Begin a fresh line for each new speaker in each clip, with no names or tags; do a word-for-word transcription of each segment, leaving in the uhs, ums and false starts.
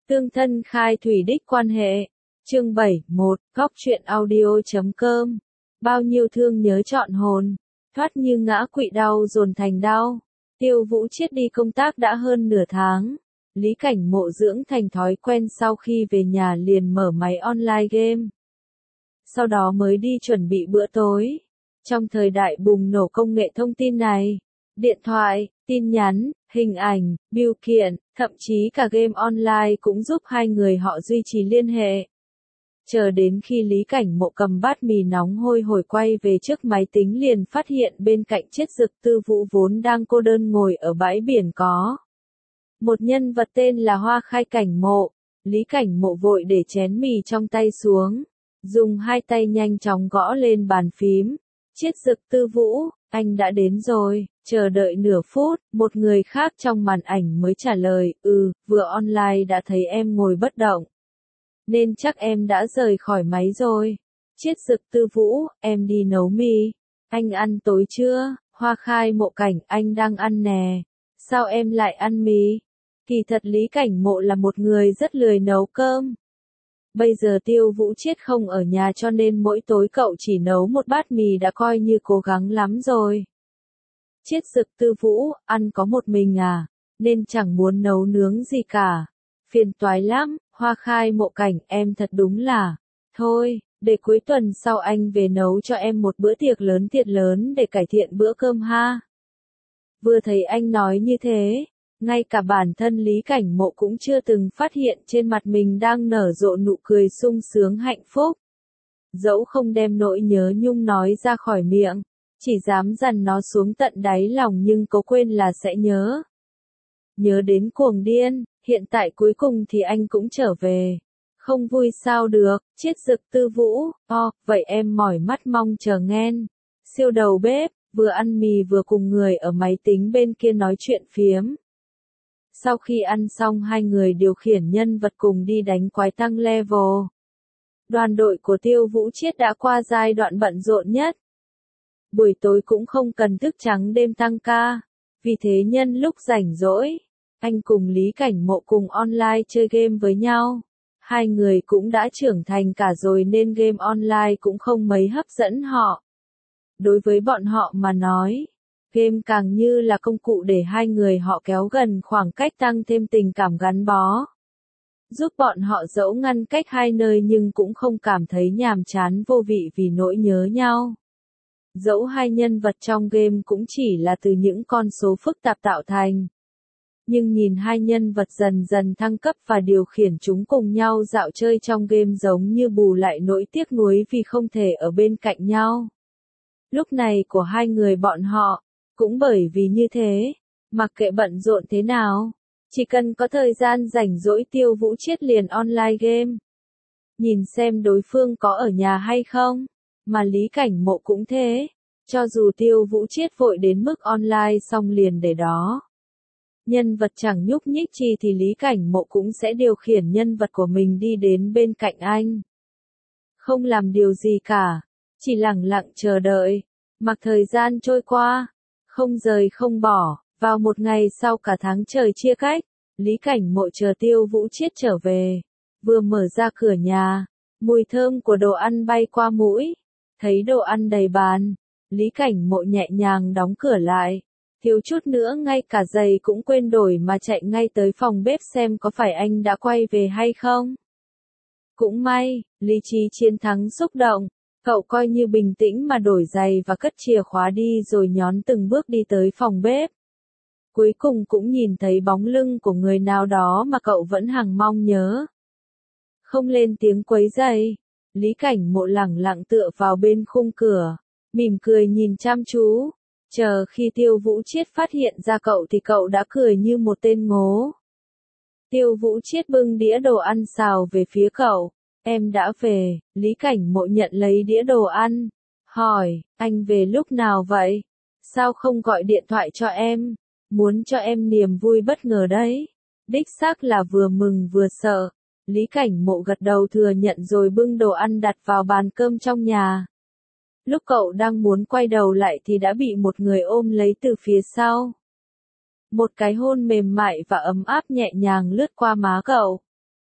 Tương thân khai thủy đích quan hệ. Chương bảy mươi mốt, góc truyện audio.com. Bao nhiêu thương nhớ trọn hồn, thoát như ngã quỵ đau dồn thành đau. Tiêu Vũ Chiết đi công tác đã hơn nửa tháng. Lý Cảnh Mộ dưỡng thành thói quen sau khi về nhà liền mở máy online game. Sau đó mới đi chuẩn bị bữa tối. Trong thời đại bùng nổ công nghệ thông tin này, điện thoại, tin nhắn, hình ảnh, bưu kiện, thậm chí cả game online cũng giúp hai người họ duy trì liên hệ. Chờ đến khi Lý Cảnh Mộ cầm bát mì nóng hôi hổi quay về trước máy tính liền phát hiện bên cạnh Chiết Dực Tư Vũ vốn đang cô đơn ngồi ở bãi biển có một nhân vật tên là Hoa Khai Cảnh Mộ. Lý Cảnh Mộ vội để chén mì trong tay xuống, dùng hai tay nhanh chóng gõ lên bàn phím. Chiết Dực Tư Vũ, anh đã đến rồi. Chờ đợi nửa phút, một người khác trong màn ảnh mới trả lời, ừ, vừa online đã thấy em ngồi bất động. Nên chắc em đã rời khỏi máy rồi. Chiết Dực Tư Vũ, em đi nấu mì. Anh ăn tối chưa? Hoa Khai Mộ Cảnh, anh đang ăn nè. Sao em lại ăn mì? Kỳ thật Lý Cảnh Mộ là một người rất lười nấu cơm. Bây giờ Tiêu Vũ Chiết không ở nhà cho nên mỗi tối cậu chỉ nấu một bát mì đã coi như cố gắng lắm rồi. Chiết Dực Tư Vũ, ăn có một mình à, nên chẳng muốn nấu nướng gì cả. Phiền toái lắm. Hoa Khai Mộ Cảnh, em thật đúng là. Thôi, để cuối tuần sau anh về nấu cho em một bữa tiệc lớn thiệt lớn để cải thiện bữa cơm ha. Vừa thấy anh nói như thế, ngay cả bản thân Lý Cảnh Mộ cũng chưa từng phát hiện trên mặt mình đang nở rộ nụ cười sung sướng hạnh phúc. Dẫu không đem nỗi nhớ nhung nói ra khỏi miệng, chỉ dám dằn nó xuống tận đáy lòng nhưng cố quên là sẽ nhớ. Nhớ đến cuồng điên, hiện tại cuối cùng thì anh cũng trở về. Không vui sao được. Chiết Dực Tư Vũ, o, vậy em mỏi mắt mong chờ nghen. Siêu đầu bếp, vừa ăn mì vừa cùng người ở máy tính bên kia nói chuyện phiếm. Sau khi ăn xong hai người điều khiển nhân vật cùng đi đánh quái tăng level. Đoàn đội của Tiêu Vũ Chiết đã qua giai đoạn bận rộn nhất. Buổi tối cũng không cần thức trắng đêm tăng ca. Vì thế nhân lúc rảnh rỗi, anh cùng Lý Cảnh Mộ cùng online chơi game với nhau. Hai người cũng đã trưởng thành cả rồi nên game online cũng không mấy hấp dẫn họ. Đối với bọn họ mà nói, game càng như là công cụ để hai người họ kéo gần khoảng cách tăng thêm tình cảm gắn bó. Giúp bọn họ dẫu ngăn cách hai nơi nhưng cũng không cảm thấy nhàm chán vô vị vì nỗi nhớ nhau. Dẫu hai nhân vật trong game cũng chỉ là từ những con số phức tạp tạo thành. Nhưng nhìn hai nhân vật dần dần thăng cấp và điều khiển chúng cùng nhau dạo chơi trong game giống như bù lại nỗi tiếc nuối vì không thể ở bên cạnh nhau. Lúc này của hai người bọn họ, cũng bởi vì như thế, mặc kệ bận rộn thế nào, chỉ cần có thời gian rảnh rỗi Tiêu Vũ Chiết liền online game. Nhìn xem đối phương có ở nhà hay không, mà Lý Cảnh Mộ cũng thế, cho dù Tiêu Vũ Chiết vội đến mức online xong liền để đó. Nhân vật chẳng nhúc nhích chi thì Lý Cảnh Mộ cũng sẽ điều khiển nhân vật của mình đi đến bên cạnh anh. Không làm điều gì cả, chỉ lặng lặng chờ đợi, mặc thời gian trôi qua, không rời không bỏ. Vào một ngày sau cả tháng trời chia cách, Lý Cảnh Mộ chờ Tiêu Vũ Chiết trở về. Vừa mở ra cửa nhà, mùi thơm của đồ ăn bay qua mũi. Thấy đồ ăn đầy bàn, Lý Cảnh Mộ nhẹ nhàng đóng cửa lại. Thiếu chút nữa ngay cả giày cũng quên đổi mà chạy ngay tới phòng bếp xem có phải anh đã quay về hay không. Cũng may, lý trí chiến thắng xúc động, cậu coi như bình tĩnh mà đổi giày và cất chìa khóa đi rồi nhón từng bước đi tới phòng bếp. Cuối cùng cũng nhìn thấy bóng lưng của người nào đó mà cậu vẫn hằng mong nhớ. Không lên tiếng quấy rầy, Lý Cảnh Mộ lẳng lặng tựa vào bên khung cửa, mỉm cười nhìn chăm chú. Chờ khi Tiêu Vũ Chiết phát hiện ra cậu thì cậu đã cười như một tên ngố. Tiêu Vũ Chiết bưng đĩa đồ ăn xào về phía cậu. Em đã về. Lý Cảnh Mộ nhận lấy đĩa đồ ăn. Hỏi, anh về lúc nào vậy? Sao không gọi điện thoại cho em? Muốn cho em niềm vui bất ngờ đấy. Đích xác là vừa mừng vừa sợ. Lý Cảnh Mộ gật đầu thừa nhận rồi bưng đồ ăn đặt vào bàn cơm trong nhà. Lúc cậu đang muốn quay đầu lại thì đã bị một người ôm lấy từ phía sau. Một cái hôn mềm mại và ấm áp nhẹ nhàng lướt qua má cậu.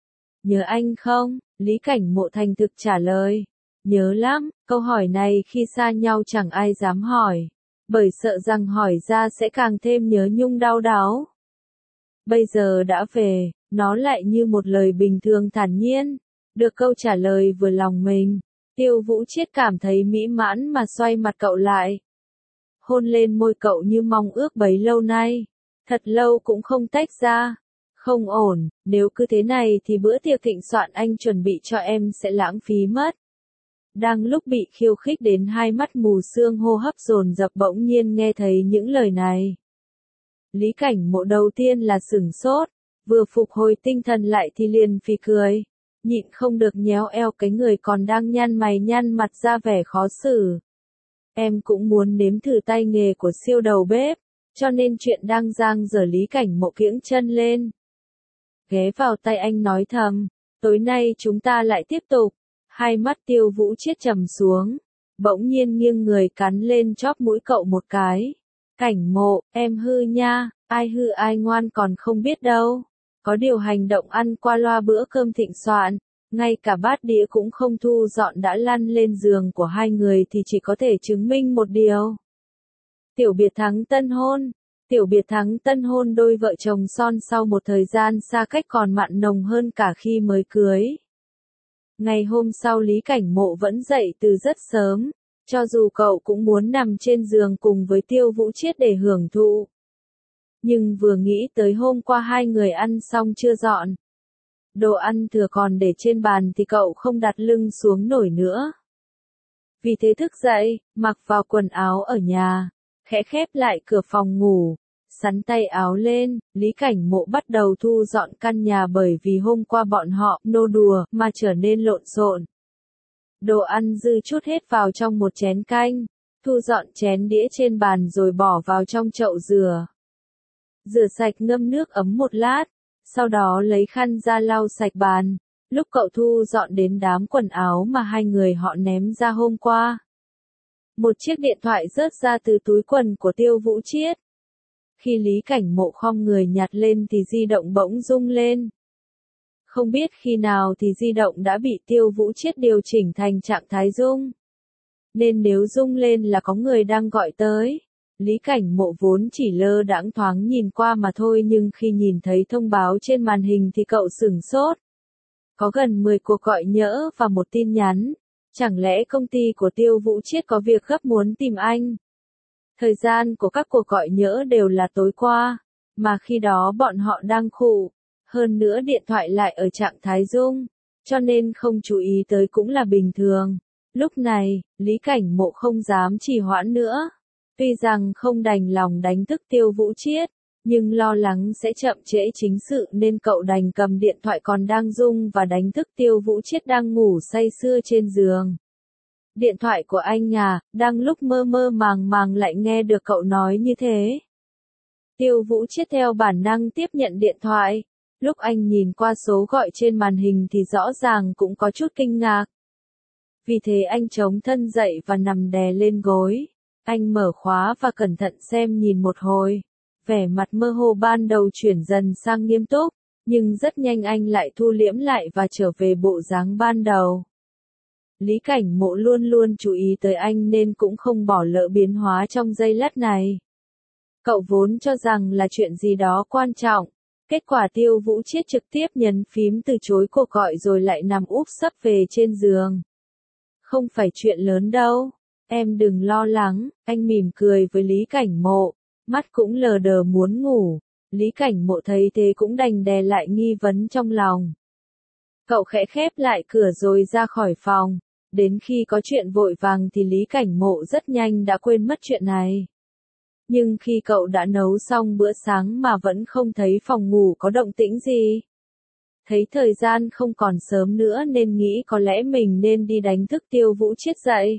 Nhớ anh không? Lý Cảnh Mộ thành thực trả lời. Nhớ lắm, câu hỏi này khi xa nhau chẳng ai dám hỏi. Bởi sợ rằng hỏi ra sẽ càng thêm nhớ nhung đau đáu. Bây giờ đã về, nó lại như một lời bình thường thản nhiên. Được câu trả lời vừa lòng mình, Tiêu Vũ Chiết cảm thấy mỹ mãn mà xoay mặt cậu lại. Hôn lên môi cậu như mong ước bấy lâu nay. Thật lâu cũng không tách ra. Không ổn, nếu cứ thế này thì bữa tiệc thịnh soạn anh chuẩn bị cho em sẽ lãng phí mất. Đang lúc bị khiêu khích đến hai mắt mù sương hô hấp dồn dập bỗng nhiên nghe thấy những lời này. Lý Cảnh Mộ đầu tiên là sửng sốt, vừa phục hồi tinh thần lại thì liền phì cười, nhịn không được nhéo eo cái người còn đang nhăn mày nhăn mặt ra vẻ khó xử. Em cũng muốn nếm thử tay nghề của siêu đầu bếp, cho nên chuyện đang dang dở Lý Cảnh Mộ kiễng chân lên. Ghé vào tay anh nói thầm, tối nay chúng ta lại tiếp tục. Hai mắt Tiêu Vũ Chiết trầm xuống, bỗng nhiên nghiêng người cắn lên chóp mũi cậu một cái. Cảnh Mộ, em hư nha, ai hư ai ngoan còn không biết đâu. Có điều hành động ăn qua loa bữa cơm thịnh soạn, ngay cả bát đĩa cũng không thu dọn đã lăn lên giường của hai người thì chỉ có thể chứng minh một điều. Tiểu biệt thắng tân hôn. Tiểu biệt thắng tân hôn đôi vợ chồng son sau một thời gian xa cách còn mặn nồng hơn cả khi mới cưới. Ngày hôm sau Lý Cảnh Mộ vẫn dậy từ rất sớm, cho dù cậu cũng muốn nằm trên giường cùng với Tiêu Vũ Chiết để hưởng thụ. Nhưng vừa nghĩ tới hôm qua hai người ăn xong chưa dọn. Đồ ăn thừa còn để trên bàn thì cậu không đặt lưng xuống nổi nữa. Vì thế thức dậy, mặc vào quần áo ở nhà, khẽ khép lại cửa phòng ngủ. Sắn tay áo lên, Lý Cảnh Mộ bắt đầu thu dọn căn nhà bởi vì hôm qua bọn họ nô đùa mà trở nên lộn xộn. Đồ ăn dư chút hết vào trong một chén canh, thu dọn chén đĩa trên bàn rồi bỏ vào trong chậu rửa. Rửa sạch ngâm nước ấm một lát, sau đó lấy khăn ra lau sạch bàn. Lúc cậu thu dọn đến đám quần áo mà hai người họ ném ra hôm qua. Một chiếc điện thoại rớt ra từ túi quần của Tiêu Vũ Chiết. Khi Lý Cảnh Mộ khom người nhặt lên thì di động bỗng rung lên. Không biết khi nào thì di động đã bị Tiêu Vũ Chiết điều chỉnh thành trạng thái rung. Nên nếu rung lên là có người đang gọi tới. Lý Cảnh Mộ vốn chỉ lơ đãng thoáng nhìn qua mà thôi nhưng khi nhìn thấy thông báo trên màn hình thì cậu sửng sốt. Có gần mười cuộc gọi nhỡ và một tin nhắn. Chẳng lẽ công ty của Tiêu Vũ Chiết có việc gấp muốn tìm anh? Thời gian của các cuộc gọi nhỡ đều là tối qua, mà khi đó bọn họ đang khụ, hơn nữa điện thoại lại ở trạng thái rung, cho nên không chú ý tới cũng là bình thường. Lúc này, Lý Cảnh Mộ không dám trì hoãn nữa. Tuy rằng không đành lòng đánh thức Tiêu Vũ Chiết, nhưng lo lắng sẽ chậm trễ chính sự nên cậu đành cầm điện thoại còn đang rung và đánh thức Tiêu Vũ Chiết đang ngủ say sưa trên giường. Điện thoại của anh à, đang lúc mơ mơ màng màng lại nghe được cậu nói như thế. Tiêu Vũ Chiết theo bản năng tiếp nhận điện thoại. Lúc anh nhìn qua số gọi trên màn hình thì rõ ràng cũng có chút kinh ngạc. Vì thế anh chống thân dậy và nằm đè lên gối. Anh mở khóa và cẩn thận xem nhìn một hồi. Vẻ mặt mơ hồ ban đầu chuyển dần sang nghiêm túc, nhưng rất nhanh anh lại thu liễm lại và trở về bộ dáng ban đầu. Lý Cảnh Mộ luôn luôn chú ý tới anh nên cũng không bỏ lỡ biến hóa trong giây lát này. Cậu vốn cho rằng là chuyện gì đó quan trọng. Kết quả Tiêu Vũ Chiết trực tiếp nhấn phím từ chối cuộc gọi rồi lại nằm úp sấp về trên giường. Không phải chuyện lớn đâu. Em đừng lo lắng, anh mỉm cười với Lý Cảnh Mộ. Mắt cũng lờ đờ muốn ngủ. Lý Cảnh Mộ thấy thế cũng đành đè lại nghi vấn trong lòng. Cậu khẽ khép lại cửa rồi ra khỏi phòng. Đến khi có chuyện vội vàng thì Lý Cảnh Mộ rất nhanh đã quên mất chuyện này. Nhưng khi cậu đã nấu xong bữa sáng mà vẫn không thấy phòng ngủ có động tĩnh gì. Thấy thời gian không còn sớm nữa nên nghĩ có lẽ mình nên đi đánh thức Tiêu Vũ Chiết dậy.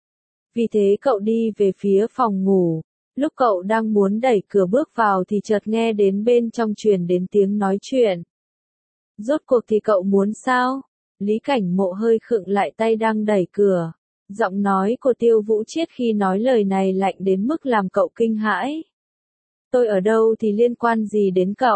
Vì thế cậu đi về phía phòng ngủ. Lúc cậu đang muốn đẩy cửa bước vào thì chợt nghe đến bên trong truyền đến tiếng nói chuyện. Rốt cuộc thì cậu muốn sao? Lý Cảnh Mộ hơi khựng lại tay đang đẩy cửa. Giọng nói của Tiêu Vũ Chiết khi nói lời này lạnh đến mức làm cậu kinh hãi. Tôi ở đâu thì liên quan gì đến cậu?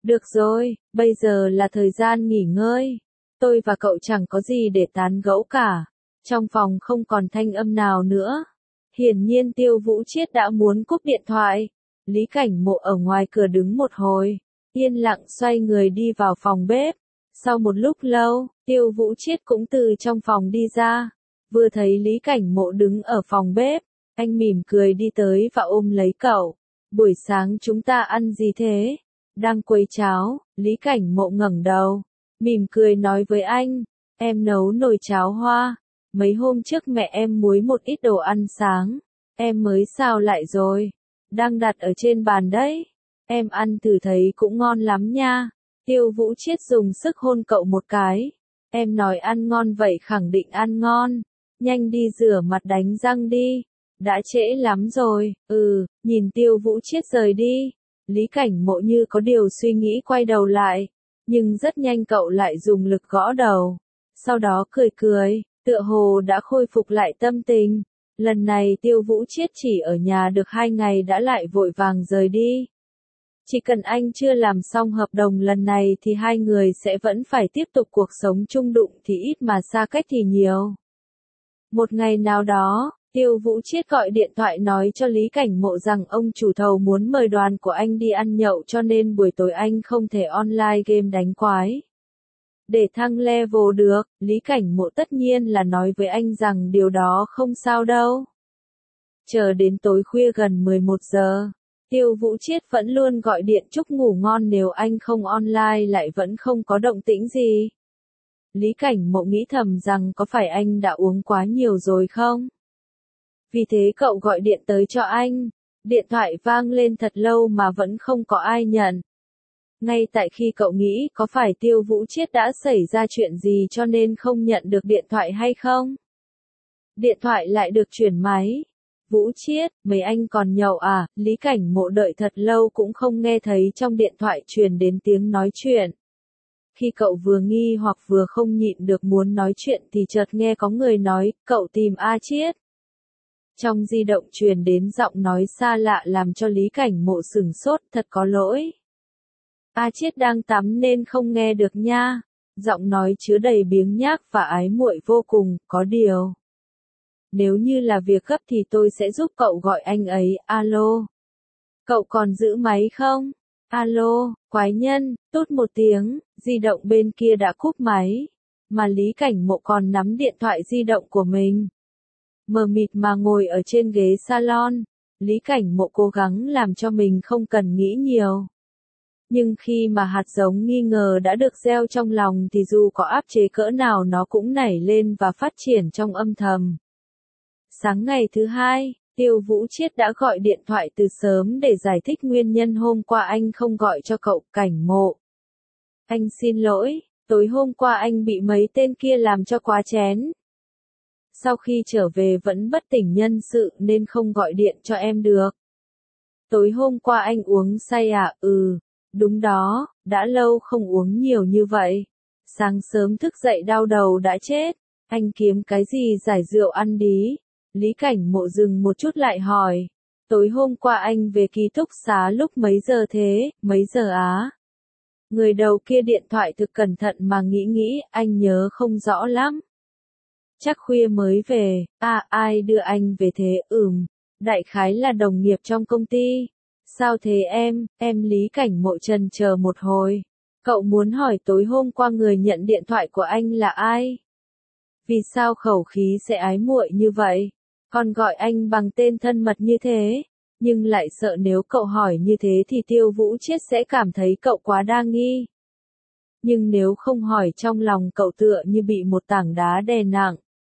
Được rồi, bây giờ là thời gian nghỉ ngơi. Tôi và cậu chẳng có gì để tán gẫu cả. Trong phòng không còn thanh âm nào nữa. Hiển nhiên Tiêu Vũ Chiết đã muốn cúp điện thoại. Lý Cảnh Mộ ở ngoài cửa đứng một hồi, yên lặng xoay người đi vào phòng bếp. Sau một lúc lâu, Tiêu Vũ Chiết cũng từ trong phòng đi ra. Vừa thấy Lý Cảnh Mộ đứng ở phòng bếp, anh mỉm cười đi tới và ôm lấy cậu. Buổi sáng chúng ta ăn gì thế? Đang quấy cháo. Lý Cảnh Mộ ngẩng đầu, mỉm cười nói với anh, em nấu nồi cháo hoa. Mấy hôm trước mẹ em muối một ít đồ ăn sáng, em mới xào lại rồi, đang đặt ở trên bàn đấy. Em ăn thử thấy cũng ngon lắm nha. Tiêu Vũ Chiết dùng sức hôn cậu một cái. Em nói ăn ngon vậy khẳng định ăn ngon. Nhanh đi rửa mặt đánh răng đi. Đã trễ lắm rồi. Ừ, nhìn Tiêu Vũ Chiết rời đi. Lý Cảnh Mộ như có điều suy nghĩ quay đầu lại. Nhưng rất nhanh cậu lại dùng lực gõ đầu. Sau đó cười cười, tựa hồ đã khôi phục lại tâm tình. Lần này Tiêu Vũ Chiết chỉ ở nhà được hai ngày đã lại vội vàng rời đi. Chỉ cần anh chưa làm xong hợp đồng lần này thì hai người sẽ vẫn phải tiếp tục cuộc sống chung đụng thì ít mà xa cách thì nhiều. Một ngày nào đó, Tiêu Vũ Chiết gọi điện thoại nói cho Lý Cảnh Mộ rằng ông chủ thầu muốn mời đoàn của anh đi ăn nhậu cho nên buổi tối anh không thể online game đánh quái. Để thăng level được, Lý Cảnh Mộ tất nhiên là nói với anh rằng điều đó không sao đâu. Chờ đến tối khuya gần mười một giờ, Tiêu Vũ Chiết vẫn luôn gọi điện chúc ngủ ngon nếu anh không online lại vẫn không có động tĩnh gì. Lý Cảnh Mộ nghĩ thầm rằng có phải anh đã uống quá nhiều rồi không? Vì thế cậu gọi điện tới cho anh. Điện thoại vang lên thật lâu mà vẫn không có ai nhận. Ngay tại khi cậu nghĩ có phải Tiêu Vũ Chiết đã xảy ra chuyện gì cho nên không nhận được điện thoại hay không? Điện thoại lại được chuyển máy. Vũ Chiết, mấy anh còn nhậu à? Lý Cảnh Mộ đợi thật lâu cũng không nghe thấy trong điện thoại truyền đến tiếng nói chuyện. Khi cậu vừa nghi hoặc vừa không nhịn được muốn nói chuyện thì chợt nghe có người nói, cậu tìm A Chiết. Trong di động truyền đến giọng nói xa lạ làm cho Lý Cảnh Mộ sửng sốt, thật có lỗi. A Chiết đang tắm nên không nghe được nha. Giọng nói chứa đầy biếng nhác và ái muội vô cùng, có điều. Nếu như là việc gấp thì tôi sẽ giúp cậu gọi anh ấy, alo. Cậu còn giữ máy không? Alo, quái nhân, tút một tiếng, di động bên kia đã cúp máy. Mà Lý Cảnh Mộ còn nắm điện thoại di động của mình. Mờ mịt mà ngồi ở trên ghế salon, Lý Cảnh Mộ cố gắng làm cho mình không cần nghĩ nhiều. Nhưng khi mà hạt giống nghi ngờ đã được gieo trong lòng thì dù có áp chế cỡ nào nó cũng nảy lên và phát triển trong âm thầm. Sáng ngày thứ hai, Tiêu Vũ Chiết đã gọi điện thoại từ sớm để giải thích nguyên nhân hôm qua anh không gọi cho cậu, Cảnh Mộ. Anh xin lỗi, tối hôm qua anh bị mấy tên kia làm cho quá chén. Sau khi trở về vẫn bất tỉnh nhân sự nên không gọi điện cho em được. Tối hôm qua anh uống say à? Ừ, đúng đó, đã lâu không uống nhiều như vậy. Sáng sớm thức dậy đau đầu đã chết, anh kiếm cái gì giải rượu ăn đi. Lý Cảnh Mộ dừng một chút lại hỏi. Tối hôm qua anh về ký túc xá lúc mấy giờ thế? Mấy giờ á? Người đầu kia điện thoại thực cẩn thận mà nghĩ nghĩ, anh nhớ không rõ lắm. Chắc khuya mới về. À, ai đưa anh về thế? Ừm, đại khái là đồng nghiệp trong công ty. Sao thế em? Em Lý Cảnh Mộ trần chờ một hồi. Cậu muốn hỏi tối hôm qua người nhận điện thoại của anh là ai? Vì sao khẩu khí sẽ ái muội như vậy? Còn gọi anh bằng tên thân mật như thế? Nhưng lại sợ nếu cậu hỏi như thế thì Tiêu Vũ Chiết sẽ cảm thấy cậu quá đa nghi. Nhưng nếu không hỏi trong lòng cậu tựa như bị một tảng đá đè nặng.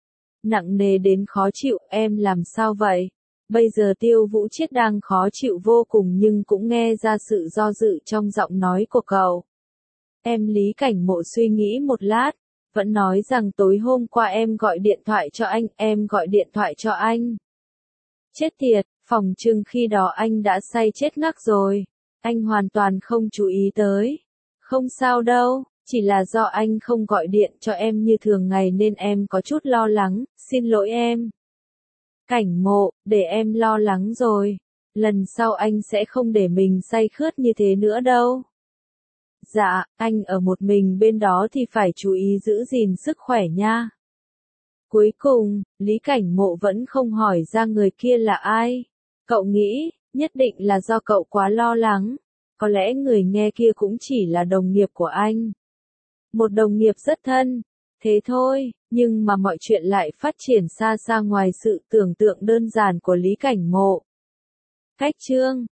Nặng nề đến khó chịu, em làm sao vậy? Bây giờ Tiêu Vũ Chiết đang khó chịu vô cùng nhưng cũng nghe ra sự do dự trong giọng nói của cậu. Em Lý Cảnh Mộ suy nghĩ một lát, vẫn nói rằng tối hôm qua em gọi điện thoại cho anh, em gọi điện thoại cho anh. Chết tiệt, phòng trưng khi đó anh đã say chết ngắc rồi. Anh hoàn toàn không chú ý tới. Không sao đâu, chỉ là do anh không gọi điện cho em như thường ngày nên em có chút lo lắng, xin lỗi em. Cảnh Mộ, để em lo lắng rồi. Lần sau anh sẽ không để mình say khướt như thế nữa đâu. Dạ, anh ở một mình bên đó thì phải chú ý giữ gìn sức khỏe nha. Cuối cùng, Lý Cảnh Mộ vẫn không hỏi ra người kia là ai. Cậu nghĩ, nhất định là do cậu quá lo lắng. Có lẽ người nghe kia cũng chỉ là đồng nghiệp của anh. Một đồng nghiệp rất thân. Thế thôi, nhưng mà mọi chuyện lại phát triển xa xa ngoài sự tưởng tượng đơn giản của Lý Cảnh Mộ. Khách chương